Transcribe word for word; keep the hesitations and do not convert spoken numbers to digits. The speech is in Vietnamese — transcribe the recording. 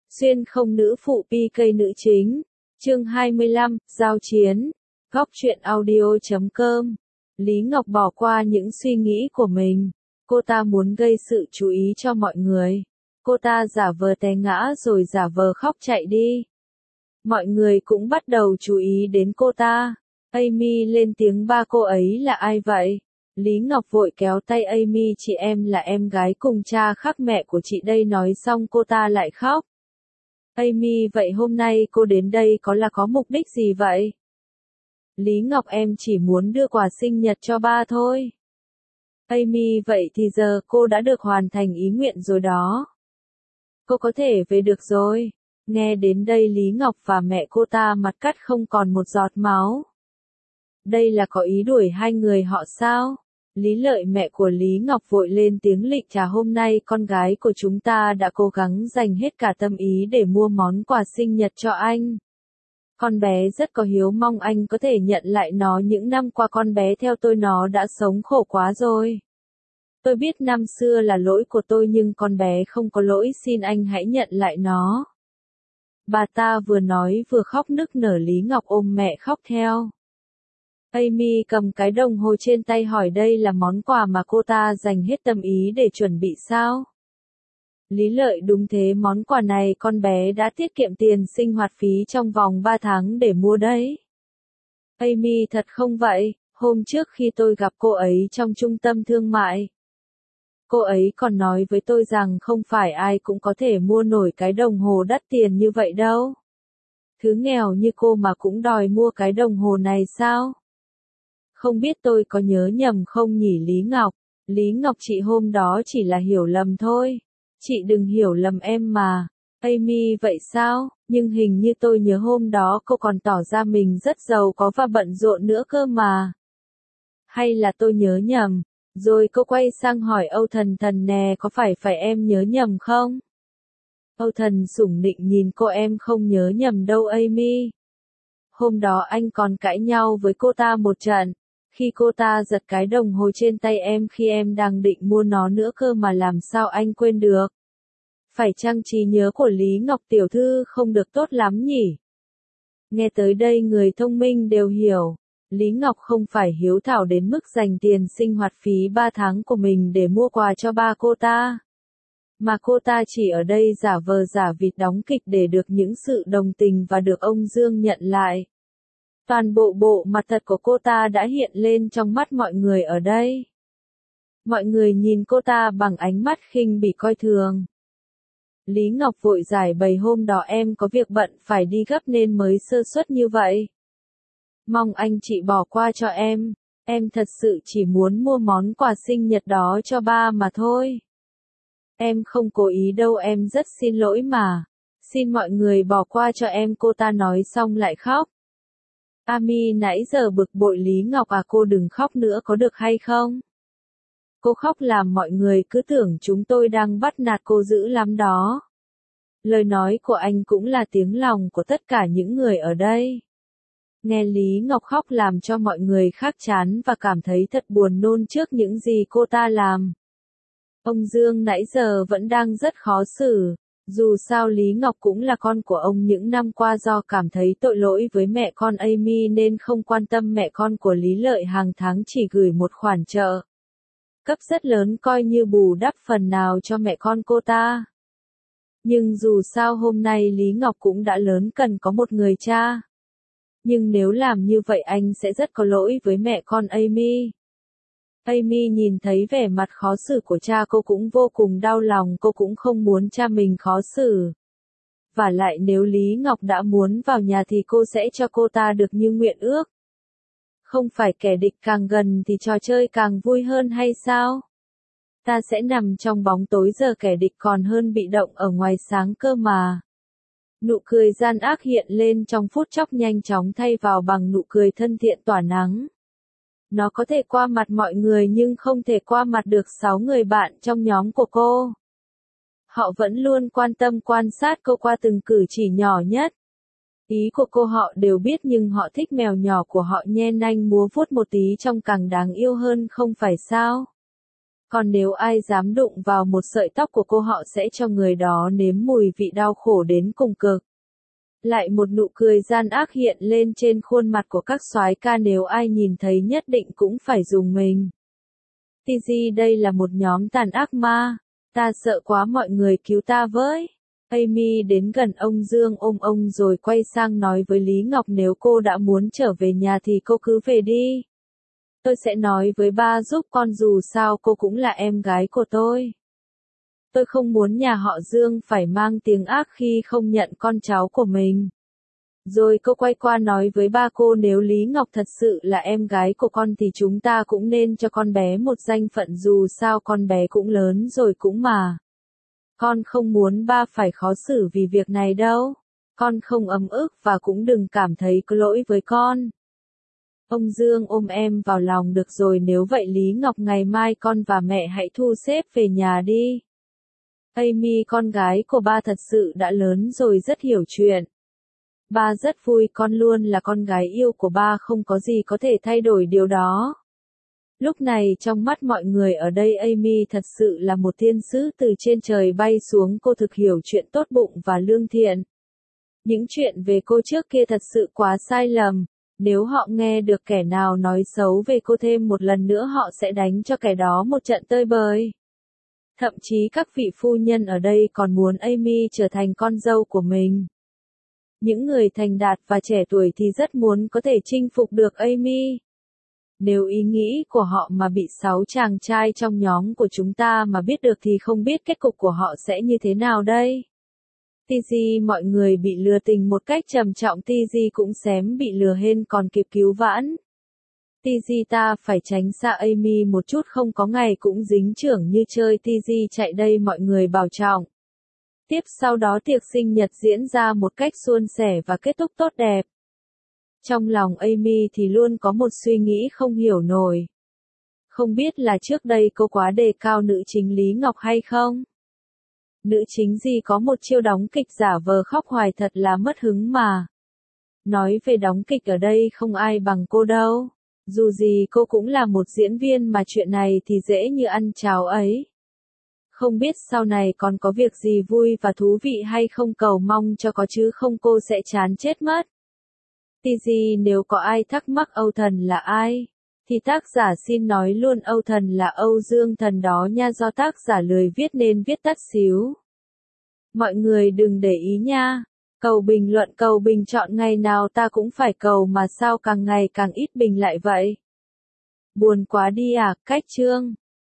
Xuyên không nữ phụ pê ca nữ chính. Chương hai mươi lăm, Giao chiến. Góc truyện audio chấm com. Lý Ngọc bỏ qua những suy nghĩ của mình. Cô ta muốn gây sự chú ý cho mọi người. Cô ta giả vờ té ngã rồi giả vờ khóc chạy đi. Mọi người cũng bắt đầu chú ý đến cô ta. Amy lên tiếng, ba cô ấy là ai vậy? Lý Ngọc vội kéo tay Amy, chị em là em gái cùng cha khác mẹ của chị đây, nói xong cô ta lại khóc. Amy, vậy hôm nay cô đến đây có là có mục đích gì vậy? Lý Ngọc, em chỉ muốn đưa quà sinh nhật cho ba thôi. Amy, vậy thì giờ cô đã được hoàn thành ý nguyện rồi đó. Cô có thể về được rồi. Nghe đến đây Lý Ngọc và mẹ cô ta mặt cắt không còn một giọt máu. Đây là có ý đuổi hai người họ sao? Lý Lợi, mẹ của Lý Ngọc, vội lên tiếng, lịch trà hôm nay con gái của chúng ta đã cố gắng dành hết cả tâm ý để mua món quà sinh nhật cho anh. Con bé rất có hiếu, mong anh có thể nhận lại nó, những năm qua con bé theo tôi nó đã sống khổ quá rồi. Tôi biết năm xưa là lỗi của tôi nhưng con bé không có lỗi, xin anh hãy nhận lại nó. Bà ta vừa nói vừa khóc nức nở, Lý Ngọc ôm mẹ khóc theo. Amy cầm cái đồng hồ trên tay hỏi đây là món quà mà cô ta dành hết tâm ý để chuẩn bị sao? Lý Lợi, đúng thế, món quà này con bé đã tiết kiệm tiền sinh hoạt phí trong vòng ba tháng để mua đấy. Amy, thật không vậy? Hôm trước khi tôi gặp cô ấy trong trung tâm thương mại, cô ấy còn nói với tôi rằng không phải ai cũng có thể mua nổi cái đồng hồ đắt tiền như vậy đâu. Thứ nghèo như cô mà cũng đòi mua cái đồng hồ này sao? Không biết tôi có nhớ nhầm không nhỉ Lý Ngọc? Lý Ngọc, chị hôm đó chỉ là hiểu lầm thôi. Chị đừng hiểu lầm em mà. Amy, vậy sao? Nhưng hình như tôi nhớ hôm đó cô còn tỏ ra mình rất giàu có và bận rộn nữa cơ mà. Hay là tôi nhớ nhầm? Rồi cô quay sang hỏi Âu Thần, Thần nè, có phải phải em nhớ nhầm không? Âu Thần sủng nịnh nhìn cô, em không nhớ nhầm đâu Amy. Hôm đó anh còn cãi nhau với cô ta một trận. Khi cô ta giật cái đồng hồ trên tay em khi em đang định mua nó nữa cơ mà, làm sao anh quên được? Phải chăng trí nhớ của Lý Ngọc tiểu thư không được tốt lắm nhỉ? Nghe tới đây người thông minh đều hiểu. Lý Ngọc không phải hiếu thảo đến mức dành tiền sinh hoạt phí ba tháng của mình để mua quà cho ba cô ta. Mà cô ta chỉ ở đây giả vờ giả vịt đóng kịch để được những sự đồng tình và được ông Dương nhận lại. Toàn bộ bộ mặt thật của cô ta đã hiện lên trong mắt mọi người ở đây. Mọi người nhìn cô ta bằng ánh mắt khinh bỉ coi thường. Lý Ngọc vội giải bày, hôm đó em có việc bận phải đi gấp nên mới sơ suất như vậy. Mong anh chị bỏ qua cho em, em thật sự chỉ muốn mua món quà sinh nhật đó cho ba mà thôi. Em không cố ý đâu, em rất xin lỗi mà. Xin mọi người bỏ qua cho em, cô ta nói xong lại khóc. Amy nãy giờ bực bội, Lý Ngọc à, cô đừng khóc nữa có được hay không? Cô khóc làm mọi người cứ tưởng chúng tôi đang bắt nạt cô dữ lắm đó. Lời nói của anh cũng là tiếng lòng của tất cả những người ở đây. Nghe Lý Ngọc khóc làm cho mọi người khác chán và cảm thấy thật buồn nôn trước những gì cô ta làm. Ông Dương nãy giờ vẫn đang rất khó xử. Dù sao Lý Ngọc cũng là con của ông, những năm qua do cảm thấy tội lỗi với mẹ con Amy nên không quan tâm mẹ con của Lý Lợi, hàng tháng chỉ gửi một khoản trợ cấp rất lớn coi như bù đắp phần nào cho mẹ con cô ta. Nhưng dù sao hôm nay Lý Ngọc cũng đã lớn, cần có một người cha. Nhưng nếu làm như vậy anh sẽ rất có lỗi với mẹ con Amy. Amy nhìn thấy vẻ mặt khó xử của cha cô cũng vô cùng đau lòng, cô cũng không muốn cha mình khó xử. Và lại nếu Lý Ngọc đã muốn vào nhà thì cô sẽ cho cô ta được như nguyện ước. Không phải kẻ địch càng gần thì trò chơi càng vui hơn hay sao? Ta sẽ nằm trong bóng tối giờ kẻ địch còn hơn bị động ở ngoài sáng cơ mà. Nụ cười gian ác hiện lên trong phút chốc, nhanh chóng thay vào bằng nụ cười thân thiện tỏa nắng. Nó có thể qua mặt mọi người nhưng không thể qua mặt được sáu người bạn trong nhóm của cô. Họ vẫn luôn quan tâm quan sát cô qua từng cử chỉ nhỏ nhất. Ý của cô họ đều biết nhưng họ thích mèo nhỏ của họ nhe nanh múa vuốt một tí trông càng đáng yêu hơn không phải sao? Còn nếu ai dám đụng vào một sợi tóc của cô họ sẽ cho người đó nếm mùi vị đau khổ đến cùng cực. Lại một nụ cười gian ác hiện lên trên khuôn mặt của các soái ca, nếu ai nhìn thấy nhất định cũng phải rùng mình. Tizzy, đây là một nhóm tàn ác ma. Ta sợ quá, mọi người cứu ta với. Amy đến gần ông Dương ôm ông rồi quay sang nói với Lý Ngọc, nếu cô đã muốn trở về nhà thì cô cứ về đi. Tôi sẽ nói với ba giúp con, dù sao cô cũng là em gái của tôi. Tôi không muốn nhà họ Dương phải mang tiếng ác khi không nhận con cháu của mình. Rồi cô quay qua nói với ba cô, nếu Lý Ngọc thật sự là em gái của con thì chúng ta cũng nên cho con bé một danh phận, dù sao con bé cũng lớn rồi cũng mà. Con không muốn ba phải khó xử vì việc này đâu. Con không ấm ức và cũng đừng cảm thấy có lỗi với con. Ông Dương ôm em vào lòng, được rồi, nếu vậy Lý Ngọc, ngày mai con và mẹ hãy thu xếp về nhà đi. Amy, con gái của ba thật sự đã lớn rồi, rất hiểu chuyện. Ba rất vui, con luôn là con gái yêu của ba, không có gì có thể thay đổi điều đó. Lúc này trong mắt mọi người ở đây, Amy thật sự là một thiên sứ từ trên trời bay xuống, cô thực hiểu chuyện, tốt bụng và lương thiện. Những chuyện về cô trước kia thật sự quá sai lầm. Nếu họ nghe được kẻ nào nói xấu về cô thêm một lần nữa, họ sẽ đánh cho kẻ đó một trận tơi bời. Thậm chí các vị phu nhân ở đây còn muốn Amy trở thành con dâu của mình. Những người thành đạt và trẻ tuổi thì rất muốn có thể chinh phục được Amy. Nếu ý nghĩ của họ mà bị sáu chàng trai trong nhóm của chúng ta mà biết được thì không biết kết cục của họ sẽ như thế nào đây. Tizzy, mọi người bị lừa tình một cách trầm trọng, Tizzy cũng xém bị lừa hên còn kịp cứu vãn. Tizzy, ta phải tránh xa Amy một chút, không có ngày cũng dính trưởng như chơi. Tizzy, chạy đây, mọi người bảo trọng. Tiếp sau đó tiệc sinh nhật diễn ra một cách suôn sẻ và kết thúc tốt đẹp. Trong lòng Amy thì luôn có một suy nghĩ không hiểu nổi. Không biết là trước đây cô quá đề cao nữ chính Lý Ngọc hay không? Nữ chính gì có một chiêu đóng kịch giả vờ khóc hoài, thật là mất hứng mà. Nói về đóng kịch ở đây không ai bằng cô đâu. Dù gì cô cũng là một diễn viên mà chuyện này thì dễ như ăn cháo ấy. Không biết sau này còn có việc gì vui và thú vị hay không, cầu mong cho có chứ không cô sẽ chán chết mất. Tizzy, nếu có ai thắc mắc Âu Thần là ai, thì tác giả xin nói luôn, Âu Thần là Âu Dương Thần đó nha, do tác giả lười viết nên viết tắt xíu. Mọi người đừng để ý nha. Cầu bình luận, cầu bình chọn, ngày nào ta cũng phải cầu mà sao càng ngày càng ít bình lại vậy. Buồn quá đi à, cách chương.